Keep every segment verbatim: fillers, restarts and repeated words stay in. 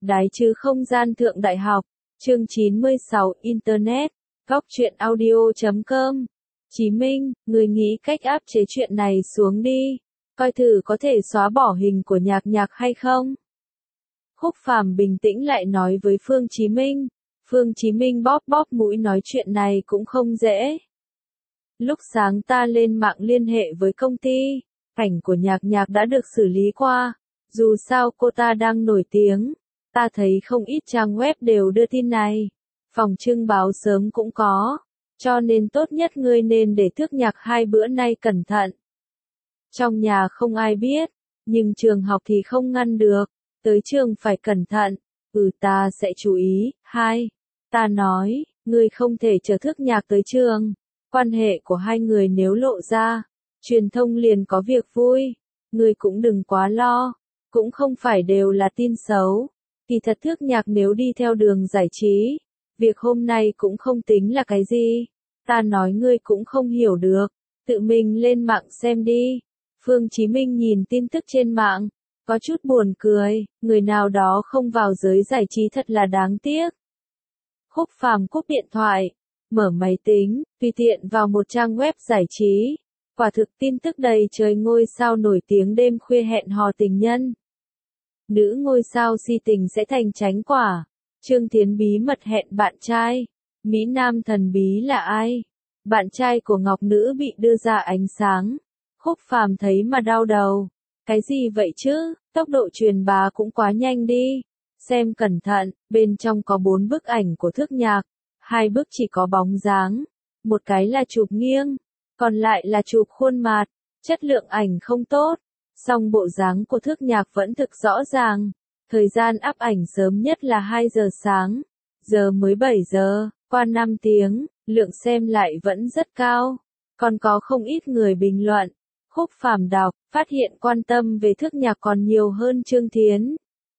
Đái chứ không gian thượng đại học, chương chín mươi sáu Internet, góc truyện audio.com. Chí Minh, người nghĩ cách áp chế chuyện này xuống đi, coi thử có thể xóa bỏ hình của Nhạc Nhạc hay không. Khúc Phàm bình tĩnh lại nói với Phương Chí Minh. Phương Chí Minh bóp bóp mũi nói chuyện này cũng không dễ. Lúc sáng ta lên mạng liên hệ với công ty, ảnh của Nhạc Nhạc đã được xử lý qua, dù sao cô ta đang nổi tiếng, ta thấy không ít trang web đều đưa tin này, phòng trưng báo sớm cũng có, cho nên tốt nhất ngươi nên để Thước Nhạc hai bữa nay cẩn thận. Trong nhà không ai biết, nhưng trường học thì không ngăn được, tới trường phải cẩn thận, ừ ta sẽ chú ý. Hai, ta nói, ngươi không thể chở Thước Nhạc tới trường, quan hệ của hai người nếu lộ ra, truyền thông liền có việc vui, ngươi cũng đừng quá lo, cũng không phải đều là tin xấu, kỳ thật Thước Nhạc nếu đi theo đường giải trí, việc hôm nay cũng không tính là cái gì, ta nói ngươi cũng không hiểu được, tự mình lên mạng xem đi. Phương Chí Minh nhìn tin tức trên mạng, có chút buồn cười, người nào đó không vào giới giải trí thật là đáng tiếc. Khúc Phàm cúp điện thoại, mở máy tính, tùy tiện vào một trang web giải trí, quả thực tin tức đầy trời ngôi sao nổi tiếng đêm khuya hẹn hò tình nhân. Nữ ngôi sao si tình sẽ thành tránh quả, Trương Thiến bí mật hẹn bạn trai, Mỹ Nam thần bí là ai? Bạn trai của Ngọc Nữ bị đưa ra ánh sáng. Khúc Phàm thấy mà đau đầu. Cái gì vậy chứ, tốc độ truyền bá cũng quá nhanh đi. Xem cẩn thận, bên trong có bốn bức ảnh của Thước Nhạc, hai bức chỉ có bóng dáng, một cái là chụp nghiêng, còn lại là chụp khuôn mặt, chất lượng ảnh không tốt, song bộ dáng của Thước Nhạc vẫn thực rõ ràng. Thời gian up ảnh sớm nhất là hai giờ sáng, giờ mới bảy giờ, qua năm tiếng, lượng xem lại vẫn rất cao, còn có không ít người bình luận. Khúc Phàm đọc, phát hiện quan tâm về Thước Nhạc còn nhiều hơn Trương Thiến.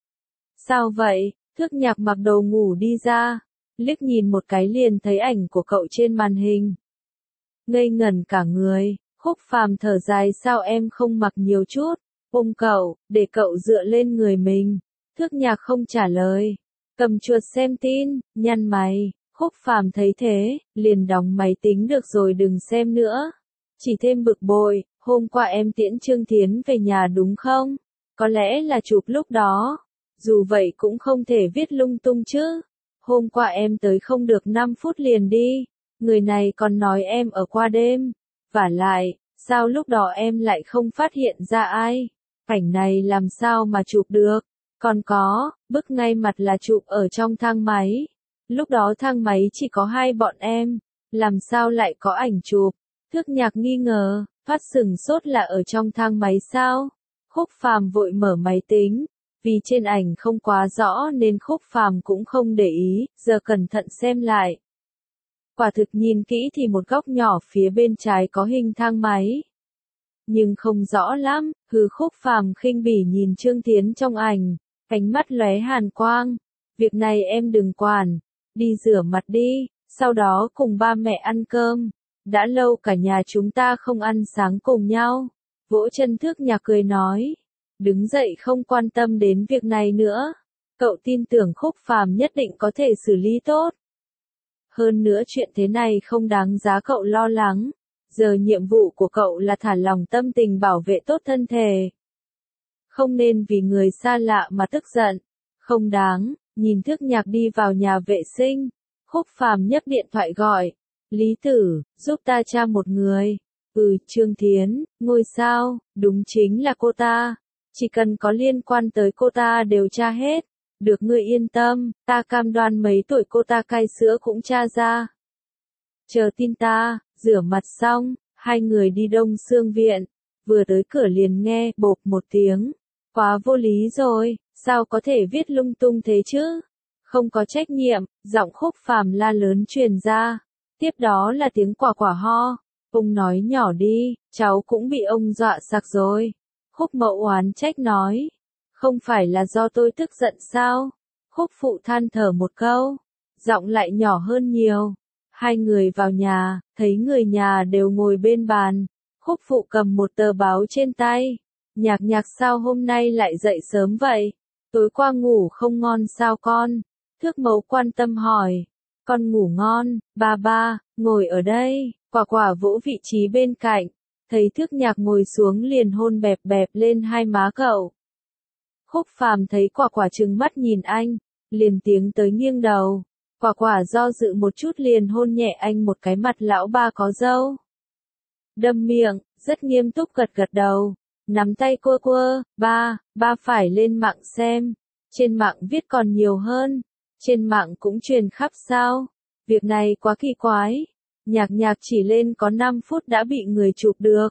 Sao vậy? Thước Nhạc mặc đồ ngủ đi ra, liếc nhìn một cái liền thấy ảnh của cậu trên màn hình. Ngây ngẩn cả người, Khúc Phàm thở dài, sao em không mặc nhiều chút, ôm cậu, để cậu dựa lên người mình. Thước Nhạc không trả lời, cầm chuột xem tin, nhăn mày. Khúc Phàm thấy thế, liền đóng máy tính, được rồi đừng xem nữa. Chỉ thêm bực bội, hôm qua em tiễn Trương Thiến về nhà đúng không? Có lẽ là chụp lúc đó. Dù vậy cũng không thể viết lung tung chứ. Hôm qua em tới không được năm phút liền đi. Người này còn nói em ở qua đêm. Vả lại, sao lúc đó em lại không phát hiện ra ai? Cảnh này làm sao mà chụp được? Còn có, bức ngay mặt là chụp ở trong thang máy. Lúc đó thang máy chỉ có hai bọn em, làm sao lại có ảnh chụp? Thước Nhạc nghi ngờ, phát sừng sốt là ở trong thang máy sao? Khúc Phàm vội mở máy tính, vì trên ảnh không quá rõ nên Khúc Phàm cũng không để ý, giờ cẩn thận xem lại. Quả thực nhìn kỹ thì một góc nhỏ phía bên trái có hình thang máy. Nhưng không rõ lắm, hừ. Khúc Phàm khinh bỉ nhìn Trương Thiến trong ảnh, ánh mắt lóe hàn quang. Việc này em đừng quản, đi rửa mặt đi, sau đó cùng ba mẹ ăn cơm. Đã lâu cả nhà chúng ta không ăn sáng cùng nhau. Vỗ chân Thước Nhạc cười nói. Đứng dậy không quan tâm đến việc này nữa. Cậu tin tưởng Khúc Phàm nhất định có thể xử lý tốt. Hơn nữa chuyện thế này không đáng giá cậu lo lắng. Giờ nhiệm vụ của cậu là thả lỏng tâm tình, bảo vệ tốt thân thể. Không nên vì người xa lạ mà tức giận. Không đáng. Nhìn Thước Nhạc đi vào nhà vệ sinh, Khúc Phàm nhấc điện thoại gọi. Lý Tử, giúp ta tra một người. Ừ, Trương Thiến, ngôi sao, đúng chính là cô ta. Chỉ cần có liên quan tới cô ta đều tra hết. Được, ngươi yên tâm, ta cam đoan mấy tuổi cô ta cai sữa cũng tra ra. Chờ tin ta. Rửa mặt xong, hai người đi Đông Xương Viện. Vừa tới cửa liền nghe bộp một tiếng. Quá vô lý rồi, sao có thể viết lung tung thế chứ? Không có trách nhiệm, giọng Khúc Phàm la lớn truyền ra. Tiếp đó là tiếng quả quả ho. Ông nói nhỏ đi, cháu cũng bị ông dọa sặc rồi. Khúc Mậu oán trách nói. Không phải là do tôi tức giận sao? Khúc Phụ than thở một câu. Giọng lại nhỏ hơn nhiều. Hai người vào nhà, thấy người nhà đều ngồi bên bàn. Khúc Phụ cầm một tờ báo trên tay. Nhạc Nhạc sao hôm nay lại dậy sớm vậy? Tối qua ngủ không ngon sao con? Thước Mấu quan tâm hỏi. Con ngủ ngon, ba ba, ngồi ở đây. Quả Quả vỗ vị trí bên cạnh. Thấy Thước Nhạc ngồi xuống liền hôn bẹp bẹp lên hai má cậu. Khúc Phàm thấy Quả Quả trừng mắt nhìn anh, liền tiếng tới nghiêng đầu. Quả Quả do dự một chút liền hôn nhẹ anh một cái mặt lão ba có râu. Đâm miệng, rất nghiêm túc gật gật đầu. Nắm tay quơ quơ, ba, ba phải lên mạng xem. Trên mạng viết còn nhiều hơn. Trên mạng cũng truyền khắp sao. Việc này quá kỳ quái. Nhạc Nhạc chỉ lên có năm phút đã bị người chụp được.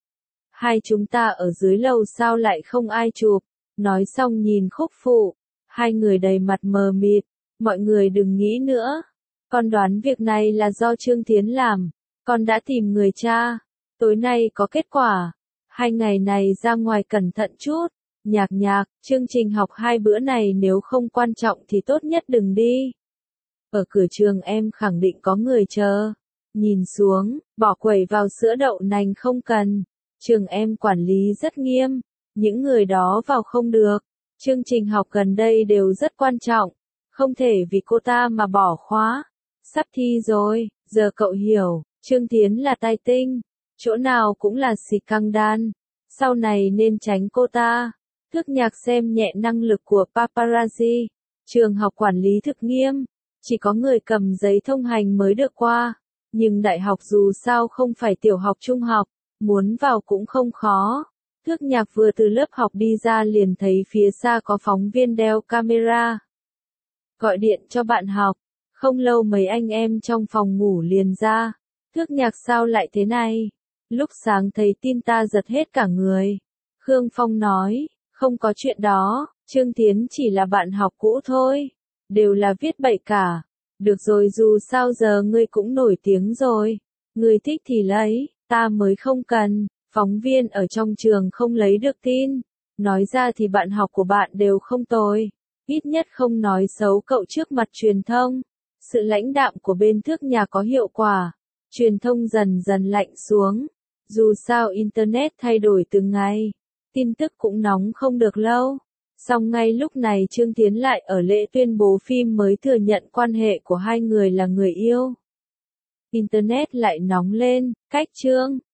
Hai chúng ta ở dưới lầu sao lại không ai chụp. Nói xong nhìn Khúc Phụ. Hai người đầy mặt mờ mịt. Mọi người đừng nghĩ nữa. Con đoán việc này là do Trương Thiến làm. Con đã tìm người cha. Tối nay có kết quả. Hai ngày này ra ngoài cẩn thận chút. Nhạc Nhạc, chương trình học hai bữa này nếu không quan trọng thì tốt nhất đừng đi. Ở cửa trường em khẳng định có người chờ. Nhìn xuống, bỏ quẩy vào sữa đậu nành không cần. Trường em quản lý rất nghiêm. Những người đó vào không được. Chương trình học gần đây đều rất quan trọng. Không thể vì cô ta mà bỏ khóa. Sắp thi rồi, giờ cậu hiểu. Trương Thiến là tai tinh. Chỗ nào cũng là xì căng đan. Sau này nên tránh cô ta. Thước Nhạc xem nhẹ năng lực của paparazzi. Trường học quản lý thực nghiêm. Chỉ có người cầm giấy thông hành mới được qua. Nhưng đại học dù sao không phải tiểu học trung học. Muốn vào cũng không khó. Thước Nhạc vừa từ lớp học đi ra liền thấy phía xa có phóng viên đeo camera. Gọi điện cho bạn học. Không lâu mấy anh em trong phòng ngủ liền ra. Thước Nhạc sao lại thế này? Lúc sáng thấy tin ta giật hết cả người. Khương Phong nói, không có chuyện đó, Trương Thiến chỉ là bạn học cũ thôi. Đều là viết bậy cả. Được rồi dù sao giờ ngươi cũng nổi tiếng rồi. Ngươi thích thì lấy, ta mới không cần. Phóng viên ở trong trường không lấy được tin. Nói ra thì bạn học của bạn đều không tồi. Ít nhất không nói xấu cậu trước mặt truyền thông. Sự lãnh đạm của bên Thước Nhạc có hiệu quả. Truyền thông dần dần lạnh xuống. Dù sao Internet thay đổi từng ngày. Tin tức cũng nóng không được lâu. Song ngay lúc này Trương Thiến lại ở lễ tuyên bố phim mới thừa nhận quan hệ của hai người là người yêu. Internet lại nóng lên, cách Trương